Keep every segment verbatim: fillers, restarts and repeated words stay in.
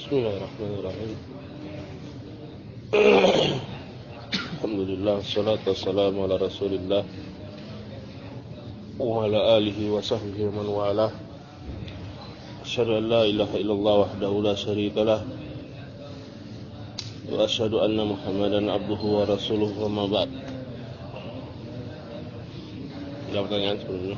Bismillahirrahmanirrahim. Alhamdulillah, salatu wassalamu ala Rasulillah wa ala alihi wa sahbihi man wala. Asyhadu an la ilaha illallah wahdahu la syarikalah wa asyhadu anna Muhammadan abduhu wa rasuluhu, wa ma ba'd. Ada pertanyaan sebelumnya?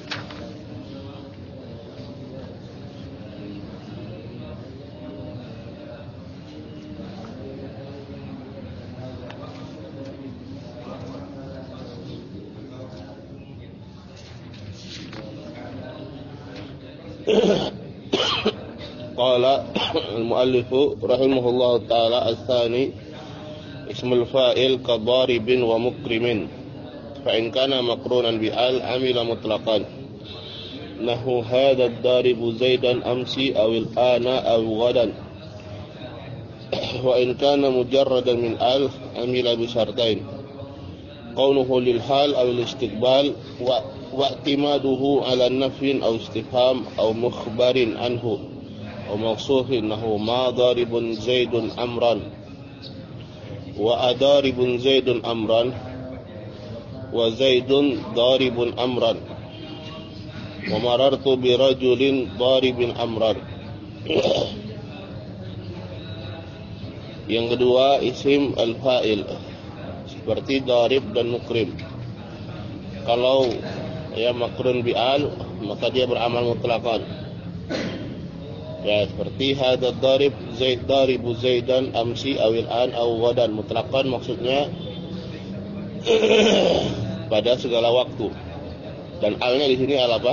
Qala al-muallifu rahimahullahu ta'ala al-thani ismul fa'il ka daribin wa mukrimin fa in kana maqrunan bi al amila mutlaqan nahu hadha ad-daribu zaidan amsi aw al-ana aw ghadan wa in kana mujarradan min al amila bi syartain qawluhu lil hal aw al-istiqbal wa wa'timaduhu ala nafyin aw istifham aw mukhbarin anhu aw mawsufin nahu ma daribun zaidun amran wa adaribun zaidun amran wa zaidun daribun amran wa marartu bi rajulin daribin amran. Yang kedua, isim al-fa'il seperti darib dan mukrim. Kalau ya makrun bi'al, maka dia beramal mutlaqan. Ya, seperti hadza darib zaid daribu zaidan amsi awil an aw ghadan, mutlaqan maksudnya pada segala waktu. Dan alnya di sini al apa?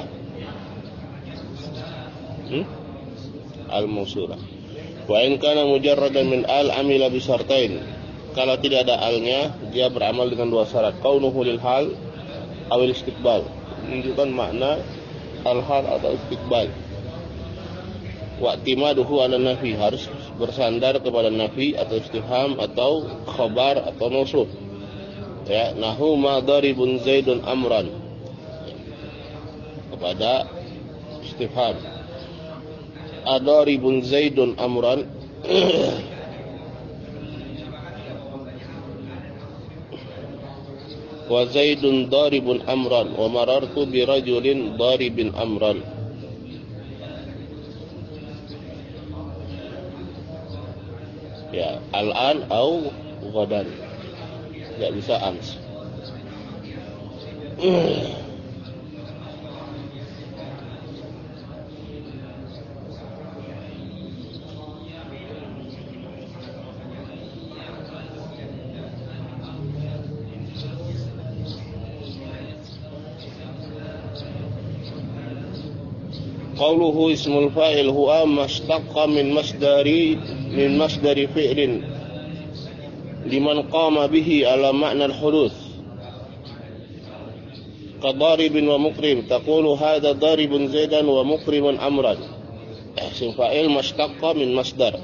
Hmm? Al-mausulah. Wa in kana mujarradan min al amila bi syartain. Kalau tidak ada alnya, dia beramal dengan dua syarat. Qaunuhu lil hal awil istiqbal, menunjukkan makna al-hal atau istiqbal. Wa'timaduhu ala nafi, harus bersandar kepada nafi atau istifham atau khabar atau mausuf. Ya, nahu ma daribun zaidun amran, kepada istifham. Adaribun zaidun amran wa zaidun daribun amran wa marartu bi rajulin daribin amran. Ya, al-an au ghadan, tidak bisa ans. Qawluhu ismul fa'il huwa mashtaqqa min masdari min masdari fi'lin liman qama bihi ala ma'na al-huduth ka daribin wa mukrim taqulu hadha daribun zaidan wa mukrimun amran. Ism fa'il mashtaqqa min masdar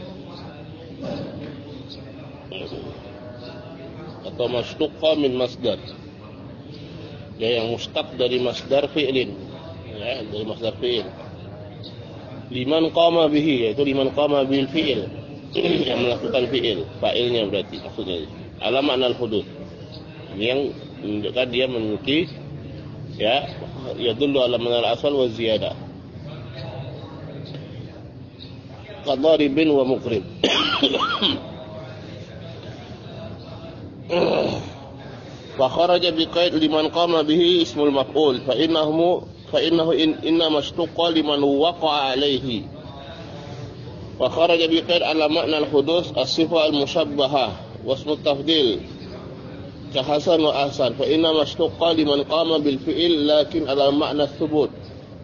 atau mashtaqqa min masdar, ya, yang mustaq dari masdar fi'lin, ya, dari masdar fi'il. Liman qama bihi, yaitu liman qama bil fi'il, yang melakukan fi'il, fa'ilnya berarti maksudnya ala makna al-huduth, yang menunjukkan dia memiliki, ya, yadullu ala makna al-asal wa ziyadah. Qadaribin wa mukrim. Wa kharaja bi qaid liman qama bihi ismul maf'ul fa innahu fa innahu inna mashtuqa liman waqa'a alayhi. Wa kharaja bi qaid ala makna al-huduth as-sifa al-mushabbahah wa ismu tafdil ka hasan wa ahsan fa inna mashtuqa liman qama bil fi'il lakin ala makna thubut.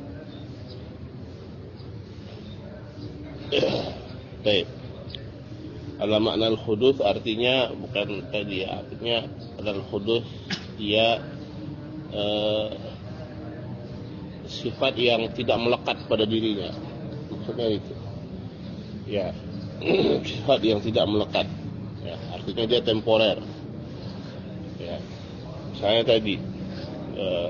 Baik. Ala makna al-huduth artinya bukan tadi, artinya al-huduth dia uh, sifat yang tidak melekat pada dirinya, maksudnya itu, ya, sifat yang tidak melekat, ya, artinya dia temporer, ya. Misalnya tadi uh,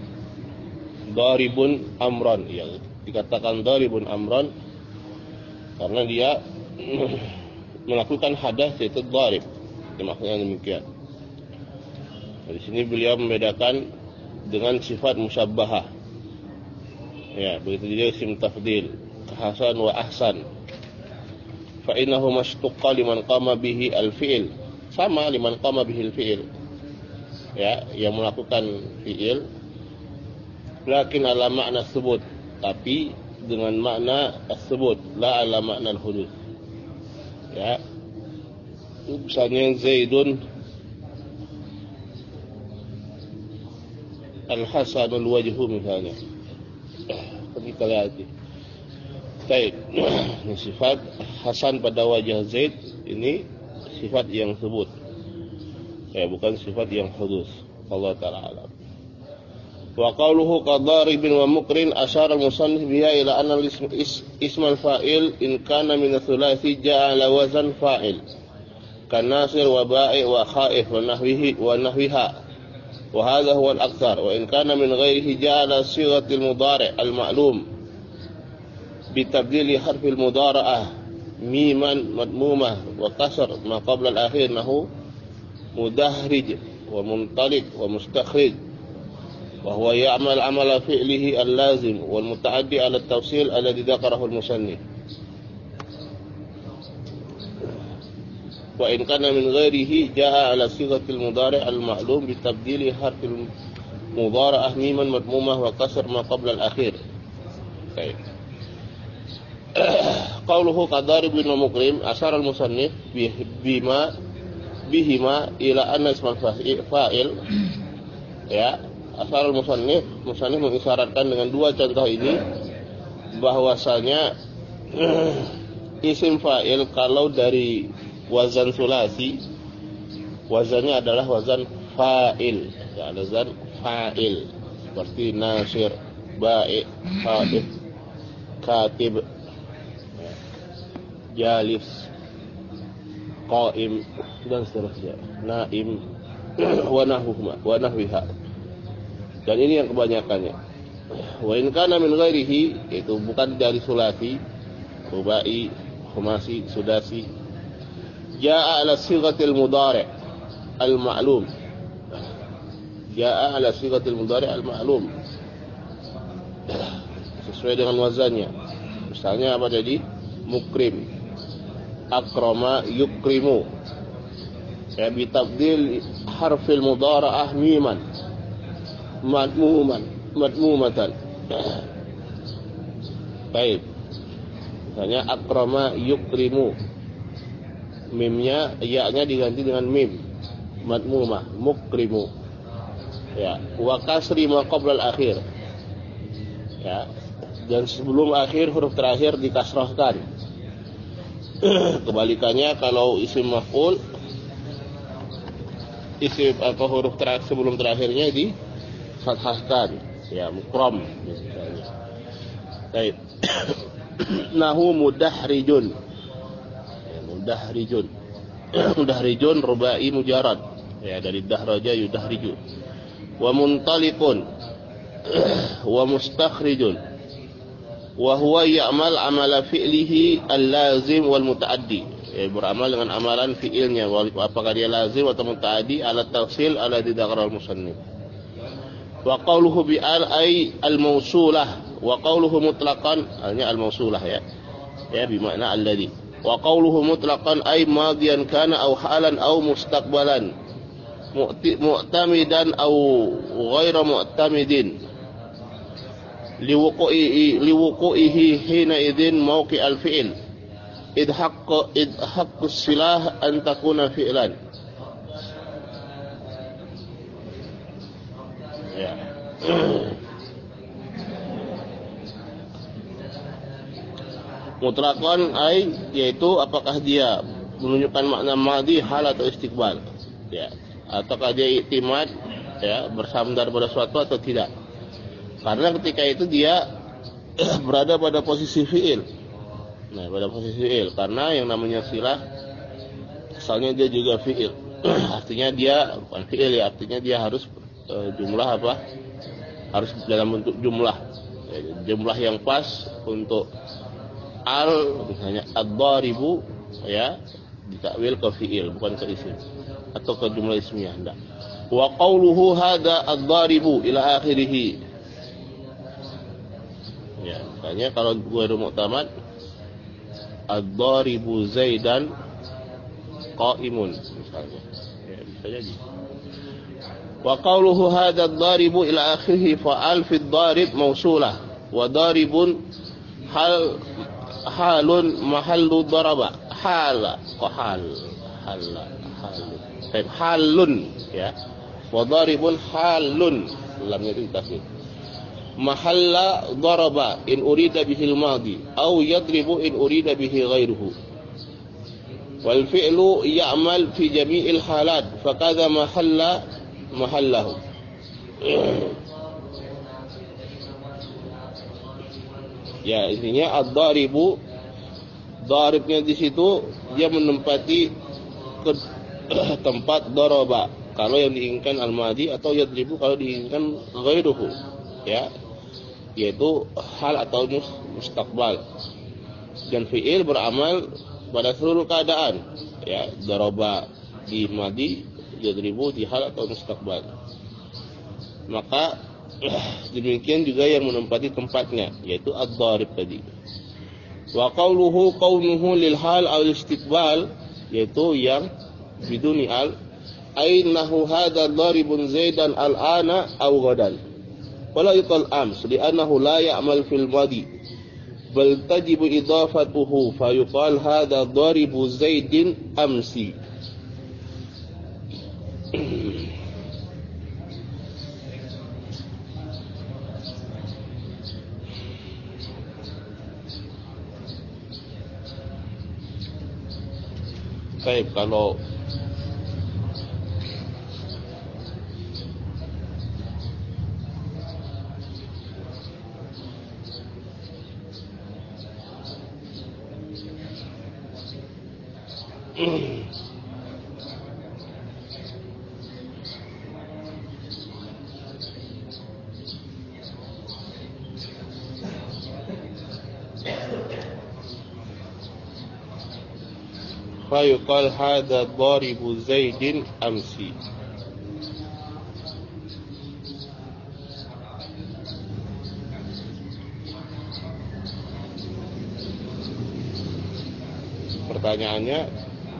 daribun amran, ya, dikatakan daribun amran karena dia melakukan hadas yaitu dharib. Maksudnya demikian. Di sini beliau membedakan dengan sifat musyabbahah. Ya, begitu juga isim tafdil, hasan wa ahsan. Fa innahu mashtuqqa liman qama bihi al-fi'il. Sama liman qama bihi al-fi'il. Ya, yang melakukan fi'il lakin ala makna sebut, tapi dengan makna as-subut, la ala makna al-hudud. Ya. Misalnya Zaidun al-hasanul wajhu misalnya. Kita lihat. Baik. Ini sifat hasan pada wajah Zaid, ini sifat yang sebut. Ya, bukan sifat yang hudus. Allah taala alam. Wa qawluhu qadaribin wa mukrin asyara al-musannif biha ila anna ism al-fa'il in kana min ats-tsulathi ja'a ala wazn fa'il. Kan-nasir wa ba'i wa khaif wa nahwihi wa nahwiha. وهذا هو الأكثر وإن كان من غيره جعل صيغة المضارع المعلوم بتبديل حرف المضارعة ميما مضمومة وكسر ما قبل الأخير أنه مدحرج ومنطلق ومستخرج وهو يعمل عمل فعله اللازم والمتعدي على التفصيل الذي ذكره المصنف. وإن كان من غيره جاء على صيغة المضارع المعلوم بتبديل حرف المضارعة ميما مضمومة وكسر ما قبل الأخير. طيب. قوله كضارب ومكرم أشار المصنف بما بهما إلى أن اسم الفاعل ya asal musannif musannif mengisyaratkan dengan dua contoh ini bahwasanya isim fa'il kalau dari wazan sulasi, wazannya adalah wazan fa'il, ya, wazan fa'il seperti nasir, ba'i, khaif, katib, jalis, qaim dan seterusnya, naim, wa nahwuhuma, wa nahwiha. Dan ini yang kebanyakannya. Wa in kana min ghairihi, itu bukan dari sulasi, rubai, khumasi, sudasi. Jaa ala sighatil mudhari' al-ma'lum. Jaa ala sighatil mudhari' al-ma'lum. Sesuai dengan wazannya. Misalnya apa jadi? Mukrim. Akrama yukrimu. Ya bitabdil harfil mudhara'ah miman. Madmuman, madmumatan. Baik. Misalnya akrama yukrimu. Mimnya, ya-nya diganti dengan mim, madmumah, mukrimu. Ya, wa kasri ma qabla al-akhir. Ya, dan sebelum akhir huruf terakhir dikasrahkan. Kebalikannya kalau isim maf'ul, isim atau huruf terakhir sebelum terakhirnya di fathahkan. Ya, mukram misalnya. Baik. Nahu mudahrijun. Mudahrijun. Mudahrijun rubai mujarad. Ya, dari dahraja yudahriju. Wa muntaliqun. Wa mustakhrijun. Wa huwa ya'mal amala fi'lihi al-lazim wal muta'addi. Ya, beramal dengan amalan fi'ilnya, apakah dia lazim atau muta'addi, ala tafsil ala dzakara al-musannif. Wa qawluhu bi al ay al-mausulah wa qawluhu mutlaqan, artinya al-mausulah ya. Ya, bermakna alladhi. Wa qawluhu mutlaqan ay madiyan kana aw halan aw mustaqbalan mu'tamidan aw ghaira mu'tamidin liwuqu'ihi liwuqu'ihi hina idzin mawqi' al-fi'l id haqq id haqqus silah an takuna fi'lan. Ya. Mutlaqan ay yaitu apakah dia menunjukkan makna madhi, hal atau istiqbal, ya, ataukah dia iktimad, ya, bersandar pada suatu atau tidak. Karena ketika itu dia berada pada posisi fi'il. Nah, pada posisi fi'il karena yang namanya silah asalnya dia juga fi'il. Artinya dia bukan fi'il ya, artinya dia harus e, jumlah apa? Harus dalam bentuk jumlah. Ya, jumlah yang pas untuk al misalnya ad-daribu ya ditakwil ke fi'il bukan ke isim atau ke jumlah ismiyah enggak. Wa qawluhu hadza ad-daribu ila akhirih. Ya, misalnya kalau ghairu mu'tamad ad-daribu Zaidan qa'imun misalnya. Ya, bisa jadi. Wa qawluhu hadza ad-daribu ila akhirih fa'al fi ad-darib mausulah wa daribun hal halun mahallu daraba hala kok hal hal halun baik halun ya wa daribun halun lamnya itu tasdid mahalla daraba in urida bihi al-madi aw yadribu in urida bihi ghairuhu wal fi'lu ya'mal fi jami'il halat fakadha mahalla mahallahu. Ya, intinya ad-daribu daribnya di situ dia menempati ke tempat daraba kalau yang diinginkan al-madi atau yadribu kalau diinginkan ghairuhu ya, yaitu hal atau mustaqbal. Dan fi'il beramal pada seluruh keadaan ya, daraba di madi, yadribu di hal atau mustaqbal. Maka demikian juga yang menempati tempatnya yaitu ad-darib tadi. Wa qawluhu qawmuhu lil hal aw istiqbal yaitu yang biduni al ainahu hadha daribun Zaidan al-ana aw ghadan wala yuqal ams li'annahu la ya'mal fil madi bal tajibu idafatuhu fa yuqal hadha daribu Zaidin amsi. Baik, kalau fa yuqal hadha daribu Zaidin amsi. Pertanyaannya,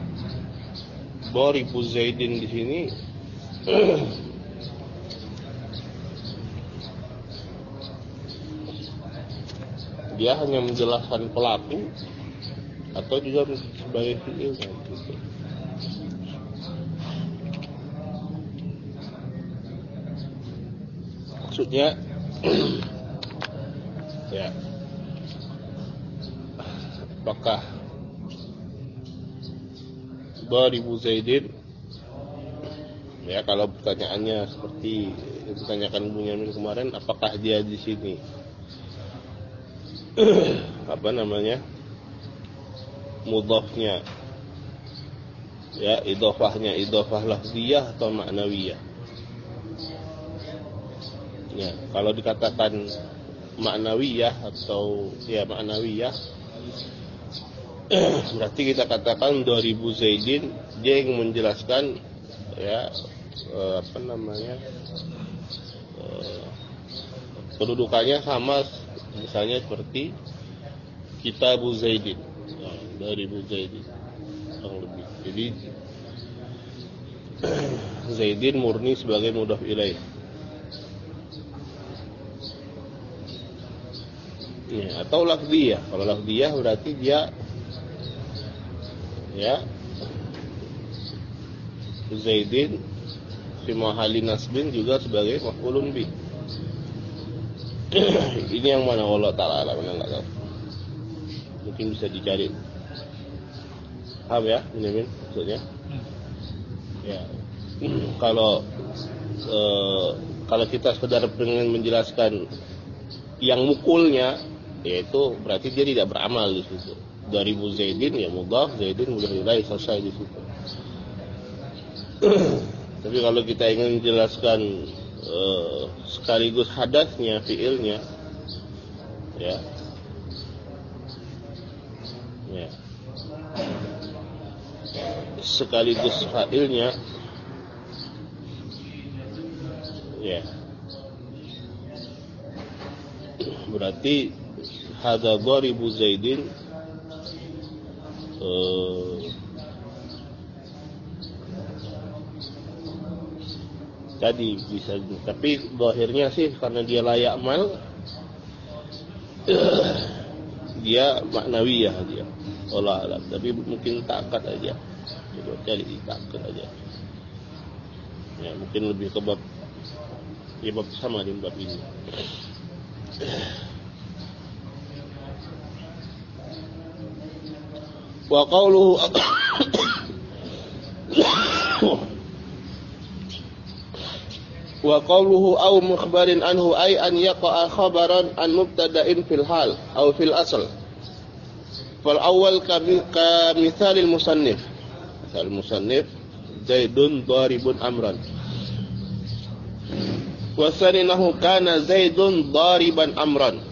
daribu Zaidin di sini dia hanya menjelaskan pelaku atau juga sebagai fi'il gitu. Maksudnya ya apakah daribu Zaidin ya, kalau pertanyaannya seperti yang ditanyakan Bunyamin kemarin, apakah dia di sini apa namanya mudhafnya ya, idhofahnya idhofah lafziyah atau ma'nawiyah ya. Kalau dikatakan ma'nawiyah atau ya ma'nawiyah berarti kita katakan daribu Zaidin dia yang menjelaskan ya eh, apa namanya eh, kedudukannya sama misalnya seperti kitabu Zaidin ya, daribu Zaidin yang lebih. Jadi Zaidin murni sebagai mudhaf ilaih ya, atau lafziyah. Kalau lafziyah berarti dia ya Zaidin fi mahalli nasbin juga sebagai maf'ulun bih. Ini yang mana Allah Ta'ala alam, enggak tahu. Mungkin bisa dicari. Paham ya, Bunyamin maksudnya? Ya. Kalau eh, kalau kita sekedar pengen menjelaskan yang mukulnya, yaitu berarti dia tidak beramal di situ. Daribu Zaidin ya mudhaf, Zaidin mudhaf ilaih, selesai di situ. Tapi kalau kita ingin menjelaskan uh, sekaligus hadasnya, fiilnya, ya, Ya. Sekaligus fa'ilnya ya. Berarti hadza dharibu Zaidin uh, tadi bisa, tapi zahirnya sih karena dia layak mal dia maknawiyah dia. Allah alam, tapi mungkin takat aja. Coba cari takat aja. Ya, mungkin lebih ke bab ya bab sama di bab ini. Wa qawluhu wa qawluhu aw mukhbarin anhu ay an yaqa'a khabaran an mubtada'in fil hal aw fil asl. Fal awal ka mithalil musannif. Misal musannif Zaidun daribun amran. Wa saninahu kana Zaidun dariban amran.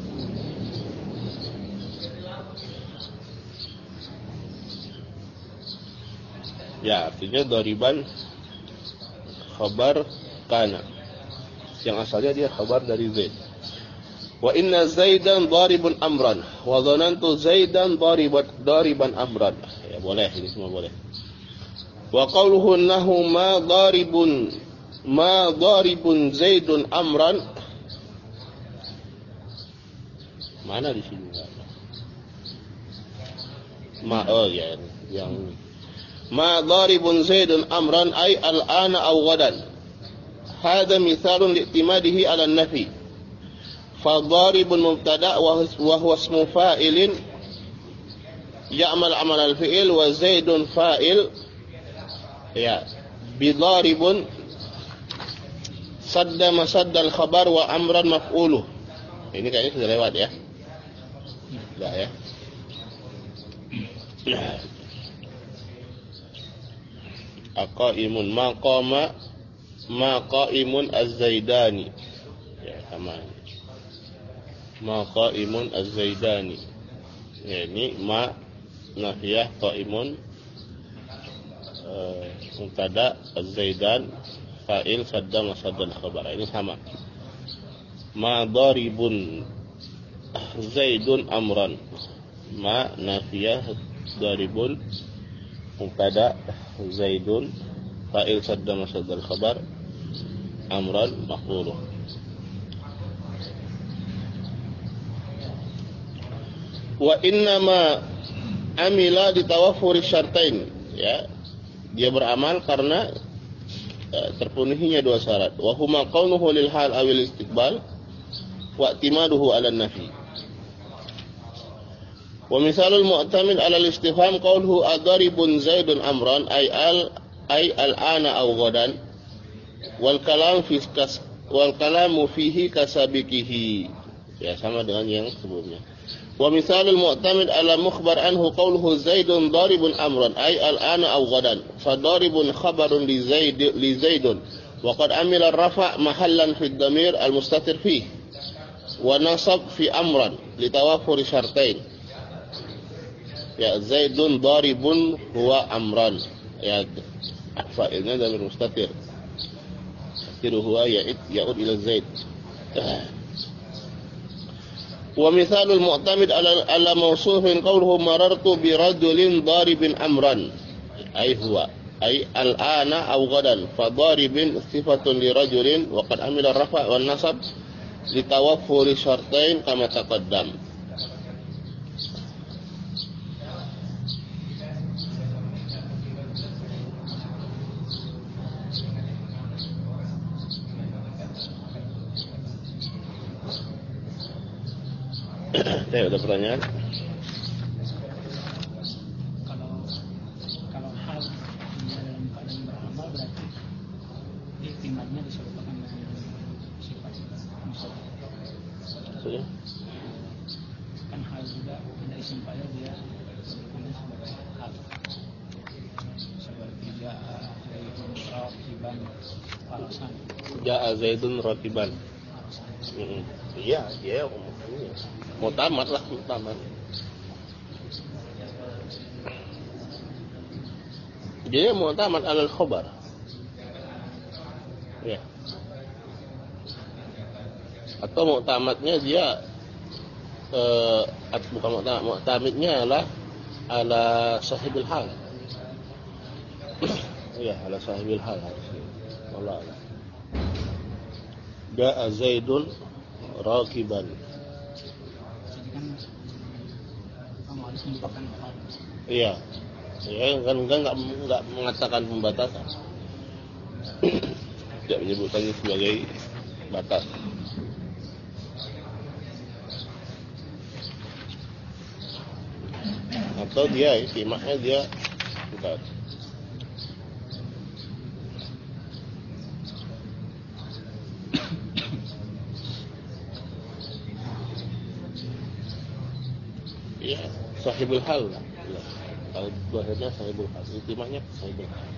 Ya, artinya dariban khabar kana. Yang asalnya dia khabar dari Zaid. Wa inna Zaidan daribun amran wa dhanantu Zaidan dariban dariban amran. Ya boleh, ini semua boleh. Wa qawluhu nahu ma daribun ma daribun Zaidun amran. Mana di sini? Ma oh ya yang ma daribun Zaidun amran ay al-ana aw ghadan. Hadha mithalun li'timadihi 'ala an-nafi. فالضارب مبتدا وهو اسم فاعل يعمل عمل الفعل وزيد فاعل ya بضارب صد مسد الخبر وامرا مفعوله. Ini kayaknya sudah lewat ya. Sudah ya. Aqaimun maqama maqaimun az-Zaidani. Ya sama. Ma qaimun az-Zaidani. Ya, ini ma nafiyah qaimun uh, mubtada az-Zaidan fa'il sadda masaddal khabar. Ini sama. Ma daribun Zaidun amran. Ma nafiyah daribun mubtada Zaidun fa'il sadda masaddal khabar amran maf'uluh. Wa innama amila ditawaffuri syartain, ya dia beramal karena uh, terpenuhinya dua syarat. Wa huma qawluhu lil hal awil istiqbal wa i'timaduhu 'ala an-nafi. Wa misalul mu'tamid 'ala al-istifham qawluhu adaribun Zaidun amran ay al ay al-ana aw ghadan wal kalam fi kas wal kalamu fihi kasabiqihi. Ya sama dengan yang sebelumnya. Wa misalul mu'tamid ala mukhbar anhu qawluhu Zaidun daribun amran ay al-ana aw ghadan fa daribun khabarun li Zaid li Zaidun wa qad amila ar-rafa' mahallan fi ad-damir al-mustatir fihi wa nasab fi amran li tawaffur syartain. Ya Zaidun daribun huwa amran. Ya fa'ilnya damir mustatir. Tiru huwa ya'id ya'ud ila Zaid. Wa mithalul mu'tamid ala ala mawsufin qawluhu marartu bi rajulin daribin amran ay huwa ay al-ana aw ghadan fa daribin sifatun li rajulin wa qad amila rafa' wan nasab li tawaffuri syartain kama taqaddam. Saya ada pertanyaan. Kalau kalau hal dalam keadaan beramal berarti ihtimalnya diserupakan dengan sifat musyabah. Maksudnya? Kan hal juga ada isim fa'il dia disebutkan sebagai hal. Seperti ja'a Zaidun rakiban farasan. Ja'a Zaidun rakiban. Iya, dia umumnya. Mutamat lah, mutamat. Jadi mu'tamad alal khabar. Ya. Atau mu'tamadnya dia eh, bukan mu'tamad, mu'tamadnya adalah ala sahibil hal. Ya, ala sahibil hal harusnya. Allah Allah. Da'a Zaidun rakiban. Jadi kan kamu harus melupakan hal. Iya. Ya, kan enggak enggak, enggak mengatakan pembatasan. Tidak menyebutkannya sebagai batas. Atau dia istimaknya dia bukan. Ya, sahibul hal lah. Kalau bahasanya sahibul hal, istimaknya sahibul hal.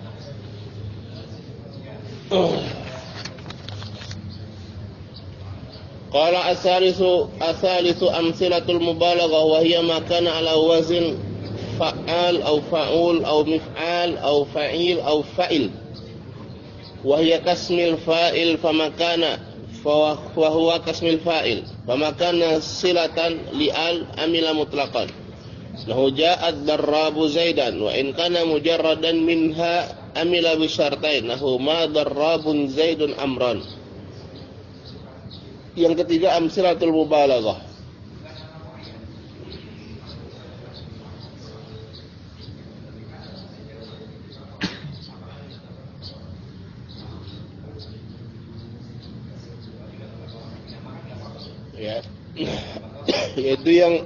Qala asalisu asalisu amsilatul mubalaghah wa hiya ma kana ala wazn fa'al aw fa'ul aw mif'al aw fa'il aw fa'il wa hiya kasmil fa'il fama kana fa huwa kasmil fa'il fama kana silatan li'al amila mutlaqan lahu ja'at darrabu zaidan wa in kana mujarradan minha amila bi syartain lahu ma darrabun zaidun amran. Yang ketiga amsilatul mubalaghah. Ya. Yaitu yang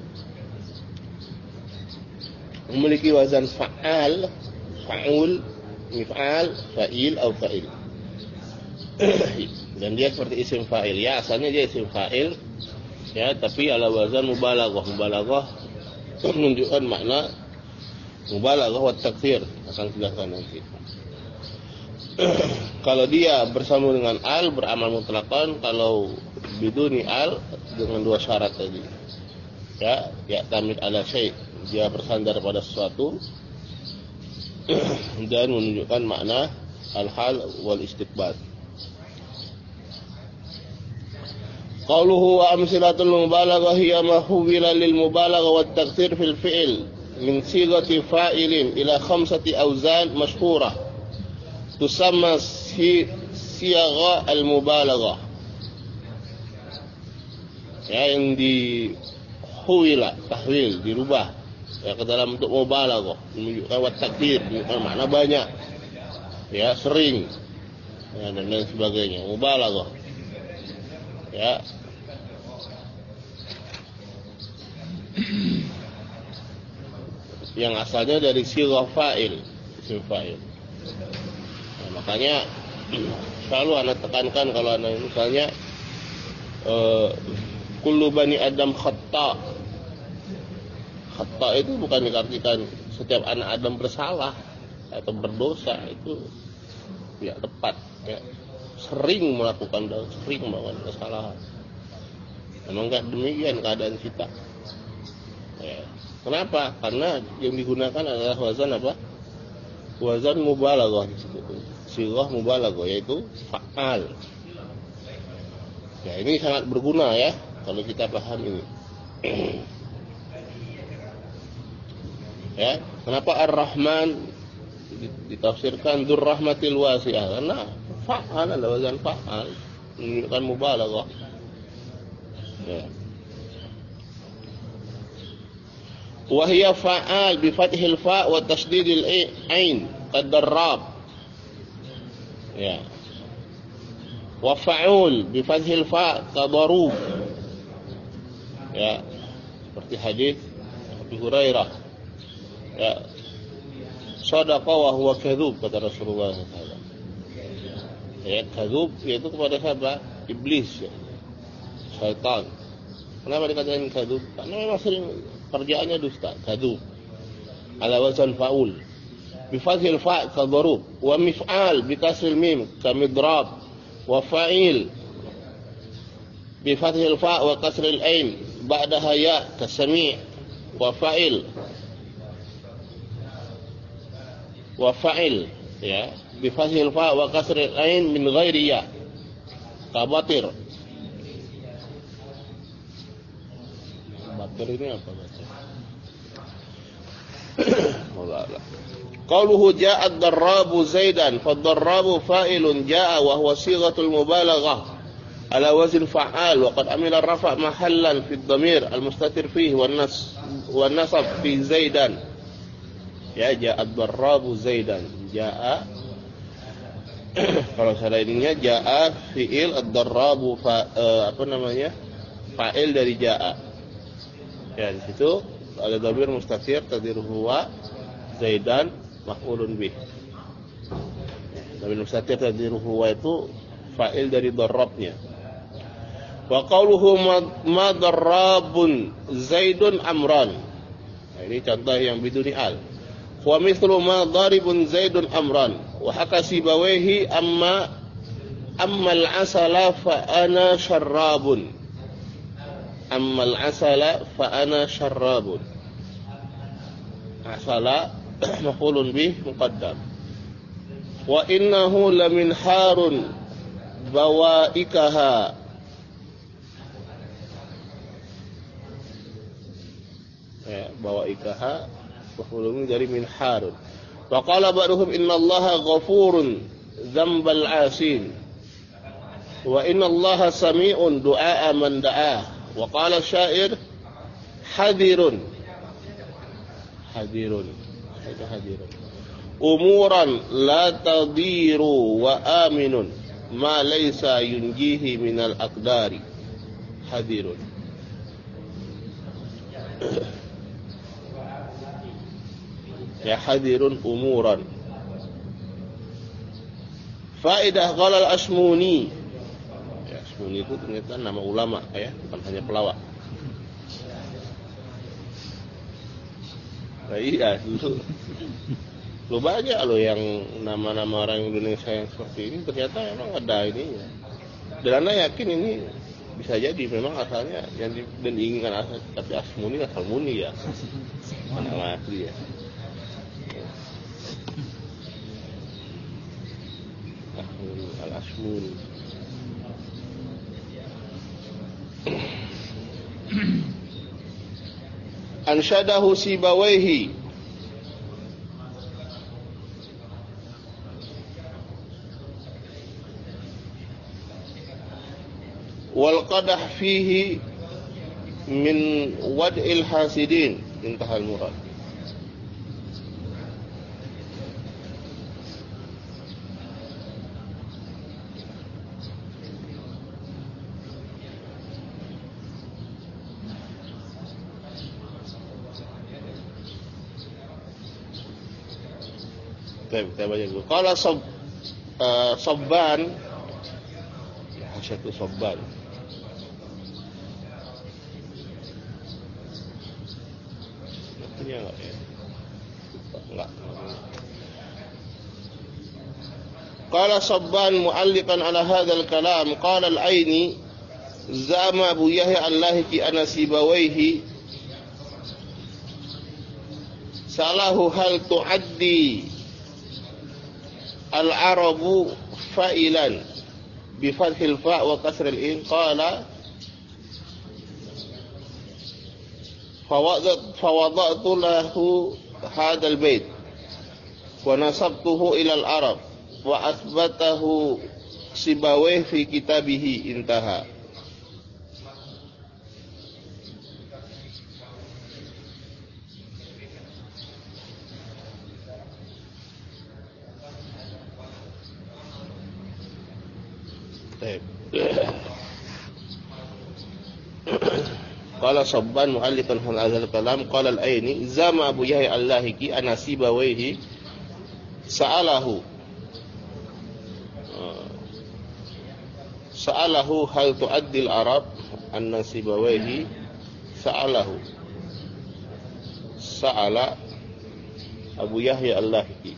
memiliki wazan fa'al, fa'ul, mif'al, fa'il atau fa'il. Dan dia seperti isim fa'il. Ya, asalnya dia isim fa'il. Ya, tapi ala wazan mubalaghah. Mubalaghah menunjukkan makna mubalaghah wa takfir. Akan jelaskan nanti. Kalau dia bersama dengan al beramal mutlaqan, kalau biduni al dengan dua syarat tadi. Ya, ya tamid ala syai', dia bersandar pada sesuatu dan menunjukkan makna al-hal wal istiqbal. Qauluhu wa amsilatul mubalaghah hiya ma huwila lil mubalaghah wat takthir fil fi'l min sighati fa'ilin ila khamsati awzan mashhurah tusamma siyagha al mubalaghah. Ya, yang di huwila, tahwil, dirubah ya ke dalam bentuk mubalaghah, menunjukkan wat takthir, menunjukkan makna banyak. Ya, sering. Ya, dan lain sebagainya. Mubalaghah. Ya. Yang asalnya dari sirah fa'il, isim fa'il. Nah, makanya selalu anak tekankan kalau anak misalnya uh, kullu bani Adam khata. Khata itu bukan diartikan setiap anak Adam bersalah atau berdosa, itu tidak tepat ya. Sering melakukan dan sering melakukan kesalahan. Memang enggak demikian keadaan kita. Ya. Kenapa? Karena yang digunakan adalah wazan apa? Wazan mubalaghah disebut. Sirah mubalaghah yaitu fa'al. Ya, ini sangat berguna ya kalau kita paham ini. Ya, kenapa Ar-Rahman ditafsirkan Dzur Rahmatil Wasi'ah? Karena fa'al adalah wazan fa'al, menunjukkan mubalaghah. Ya. Wa hiya fa'al bi fathil fa' wa tasdidil ain qad-darrab. Ya. Wa fa'ul bi fathil fa' qadarub. Ya. Seperti hadis Abu Hurairah. Ya. Shadaqa wa huwa kadzub, kata Rasulullah sallallahu alaihi wasallam. Ya, kadzub yaitu kepada siapa? Iblis ya. Syaitan. Kenapa dikatakan kadzub? Karena memang sering kerjaannya dusta, kadzub. Ala wazan fa'ul. Bi fathil fa' kadharub wa mif'al bi kasril mim kamidrab wa fa'il bi fathil fa' wa kasril ain ba'daha ya kasami' wa fa'il wa fa'il, ya, bi fathil fa wa kasril ain min ghairi ya. Kabatir. Batir ini apa baca? Wallah. Qauluhu ja'a ad-darrabu Zaidan, fa ad-darrabu fa'ilun ja'a wa huwa sighatul mubalaghah ala wazn fa'al wa qad amila ar-rafa' mahallan fi ad-damir al-mustatir fihi wan nas wan nasab fi Zaidan. Ya, ja'a ad-darrabu Zaidan, ja'a kalau seandainya ja'a fi'il ad-darrabu fa, uh, apa namanya? Fa'il dari ja'a. Ya, di situ ada dhamir mustatir taqdiruhu huwa Zaidan maf'ulun bih. Dhamir mustatir taqdiruhu huwa itu fa'il dari darrabnya. Wa qawluhu ma darrabun Zaidun amran. Nah, ini contoh yang biduni al. Wa mithlu ma daribun Zaidun amran. Wa haka Sibawayhi amma amma al-asala fa ana syarrabun. Amma al-asala fa ana syarrabun. Asala maf'ulun bih muqaddam. Wa innahu lamin harun bawaikaha. Ya, bawaikaha maf'ulun dari min harun. Wa qala ba'duhum innallaha ghafurun dzambal 'asin. Wa innallaha sami'un du'a man da'ah. Wa qala syair hadirun hadirun hadirun umuran la tadiru wa aminun ma laysa yunjihi minal aqdari. Hadirun. Ya, hadirun umuran. Faidah qala al-Asmuni. Ya, Asmuni itu ternyata nama ulama ya, bukan hanya pelawak. Nah, iya, dulu lu banyak lo yang nama-nama orang Indonesia yang seperti ini ternyata memang ada ininya. Dan Anda yakin ini bisa jadi memang asalnya yang di, dan diinginkan asal, tapi Asmuni asal muni ya. Nama asli ya. Al-Asmuni. Ansyadahu Sibawayhi. Wal qadah fihi min wad'il hasidin. Intahal murad. Kita baca dulu. Qala sab, uh, Sabban, ya, hasyatu Sabban. Ini enggak ya? Enggak. Qala Sabban mu'alliqan ala hadzal kalam, qala al-Aini zama Abu Yahya al-Lahiki ana Sibawayhi salahu hal tu'addi al-arabu fa'ilan bi fathil fa' wa kasril in. Qala fawadatu lahu hadzal bait wa nasabtuhu ila al-arab wa athbatahu Sibawayh fi kitabihi. Intaha. Qala Sabban mu'allifan hadzal kalam qala al-Aini zama Abu Yahya al-Lahiki ana Sibawayhi sa'alahu sa'alahu hal tu'addi al-arab anna Sibawayhi sa'alahu sa'ala Abu Yahya al-Lahiki,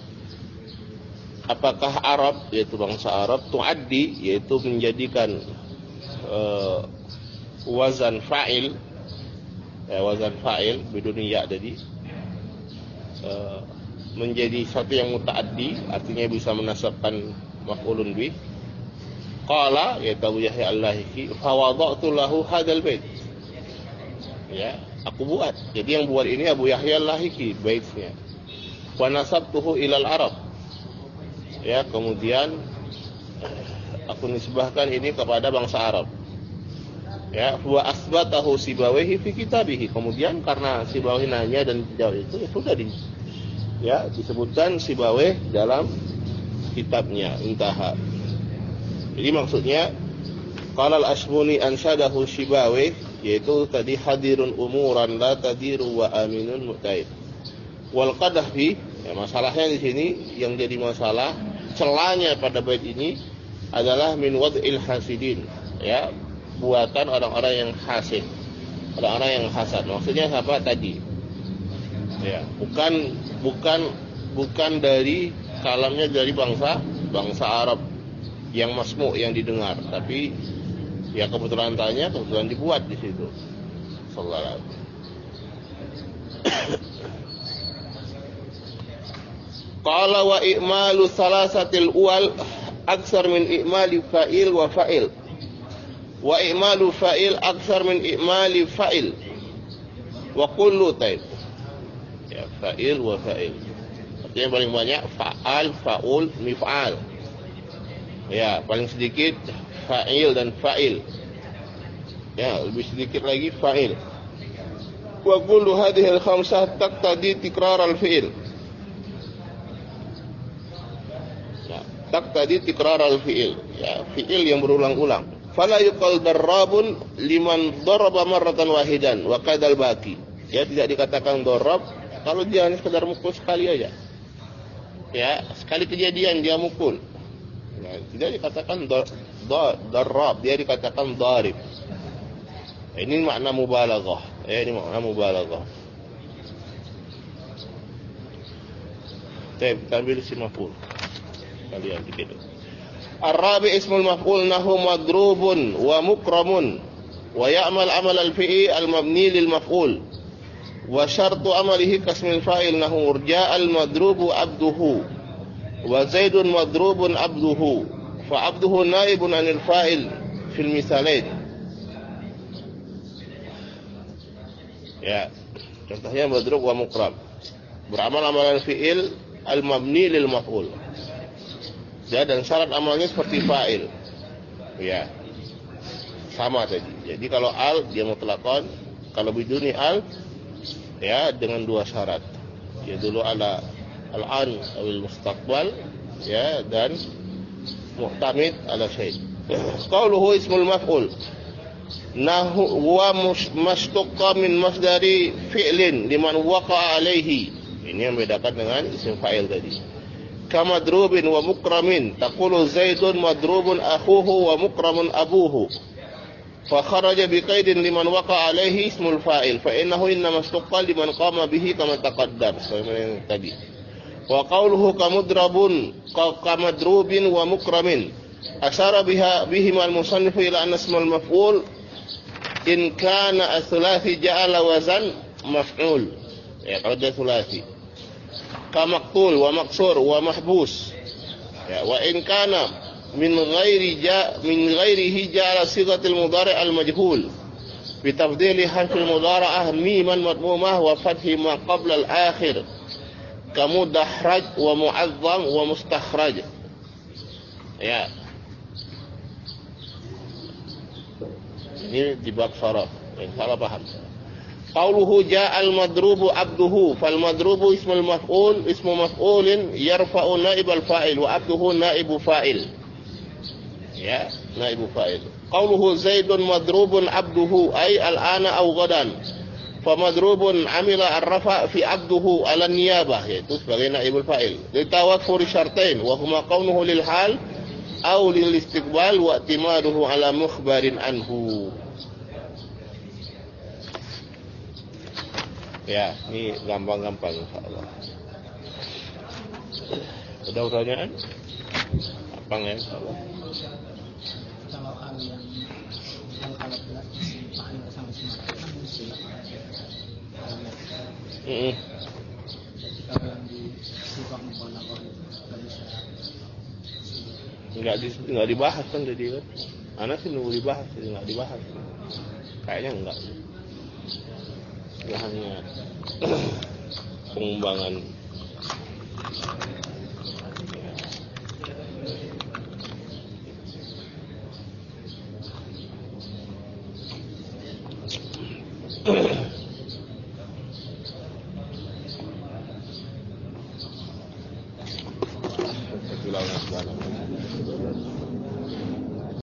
apakah Arab, yaitu bangsa Arab, tu'addi, yaitu menjadikan uh, wazan fa'il, ya, wazan fa'il biduni ya tadi, uh, menjadi satu yang muta'addi, artinya bisa menasabkan maf'ulun bih. Qala, yaitu Abu Yahya Al-Lahiqi, fa wada'tu lahu hadzal bait. Ya, aku buat. Jadi yang buat ini Abu Yahya Al-Lahiqi baitnya. Wa nasabtuhu ilal Arab. Ya, kemudian aku nisbahkan ini kepada bangsa Arab. Ya, wa asbatahu Sibawayhi fi kitabihi. Kemudian karena Sibawayhi nanya dan jawab itu, ya sudah di ya disebutkan Sibawayh dalam kitabnya. Intaha. Jadi maksudnya qala al-Ashmuni ansyadahu Sibawayh, yaitu tadi hadirun umuran la tadiru wa aminun mu'taid. Wal qadahfi, ya masalahnya di sini yang jadi masalah celanya pada bait ini adalah min wad'il hasidin, ya, buatan orang-orang yang hasid, orang-orang yang hasad. Maksudnya apa tadi? Ya, bukan bukan bukan dari kalamnya dari bangsa bangsa Arab yang masmu' yang didengar, tapi ya kebetulan tanya, kebetulan dibuat di situ. Sallallahu alaihi wasallam. Qala wa i'malu salasatil uwal aksar min i'mali fa'il wa fa'il. Wa i'malu fa'il aksar min i'mali fa'il. Wa kullu taib. Ya, fa'il wa fa'il. Artinya paling banyak fa'al, fa'ul, mif'al. Ya, paling sedikit fa'il dan fa'il. Ya, lebih sedikit lagi fa'il. Wa kullu hadhihi al-khamsah taqtadi tikrar al-fi'il. Ya, taqtadi tikrar al-fi'il. Ya, fi'il yang berulang-ulang. Fala yuqal darrabun liman daraba marratan wahidan wa kadal baqi. Ya, tidak dikatakan darab kalau dia hanya sekedar mukul sekali aja. Ya, sekali kejadian dia mukul. Ya, tidak dikatakan darrab, dia dikatakan darib. Ini makna mubalaghah. Ya, ini makna mubalaghah. Baik, kita ambil si maf'ul. Kalian begitu. Ar-rabi ismul maf'ul nahu madrubun wa mukramun wa ya'mal amal al-fi'i al-mabni lil maf'ul. Wa syartu amalihi kasmil fa'il nahu urja al-madrubu abduhu wa zaidun madrubun abduhu fa abduhu naibun anil fa'il fil misalain. Ya, contohnya madrub wa mukram, beramal amalan fi'il al-mabni lil maf'ul. Ya, dan syarat amalnya seperti fa'il. Ya, sama tadi. Jadi kalau al dia mutlaqan, kalau biduni al ya dengan dua syarat. Ya, dulu ala al-an atau mustaqbal, ya, dan muhtamid ala syai'. Qauluhu ismul maf'ul nahu wa mashtuqqa min masdari fi'lin liman waqa'a alaihi. Ini yang membedakan dengan isim fa'il tadi. Kamadrubin wa mukramin taqulu zaidun madrubun akhuhu wa mukramun abuhu. Fa kharaja biqaidin liman waqa'a alaihi ismul fa'il fa innahu innama mashtuqqa liman qama bihi kama taqaddam. Sebagaimana tadi. Wa qawluhu kamudrabun kamadrubin wa mukramin asyara biha bihim al-musannif ila anna ismal maf'ul in kana as-thulathi ja'ala wazan maf'ul. Ya, kalau dia thulathi. Ka maqtul wa maqsur wa mahbus. Ya, wa in kana min ghairi ja min ghairihi ja'ala sighatil mudhari' al-majhul bi tafdhili harf al-mudhara'ah miman madmumah wa fathi ma qabla al-akhir. Kamudahraj wa mu'azzam wa mustakhraj. Ya. Ini di bab syarah. Yang salah paham. Qauluhu ja'al madrubu abduhu fal madrubu ismul maf'ul ismu maf'ulin yarfa'u naibal fa'il wa abduhu naibu fa'il. Ya, naibu fa'il. Qauluhu zaidun madrubun abduhu ay al-ana aw ghadan. Fa madrubun amila ar-rafa' fi abduhu ala niyabah, yaitu sebagai naibul fa'il. Litawafur syartain wa huma qawluhu lil hal aw lil istiqbal wa i'timaduhu ala mukhbarin anhu. Ya, ini gampang-gampang insyaallah. Ada pertanyaan? Apa ya insyaallah? Kalau hal yang yang kalau tidak dipahami bersama sama kan sudah. Heeh. Jadi kalau yang di sifat mubalaghah itu nggak bisa. Nggak di, nggak dibahas kan jadi kan. Anak sih nunggu dibahas, jadi nggak dibahas. Kayaknya enggak. Ya hanya pengembangan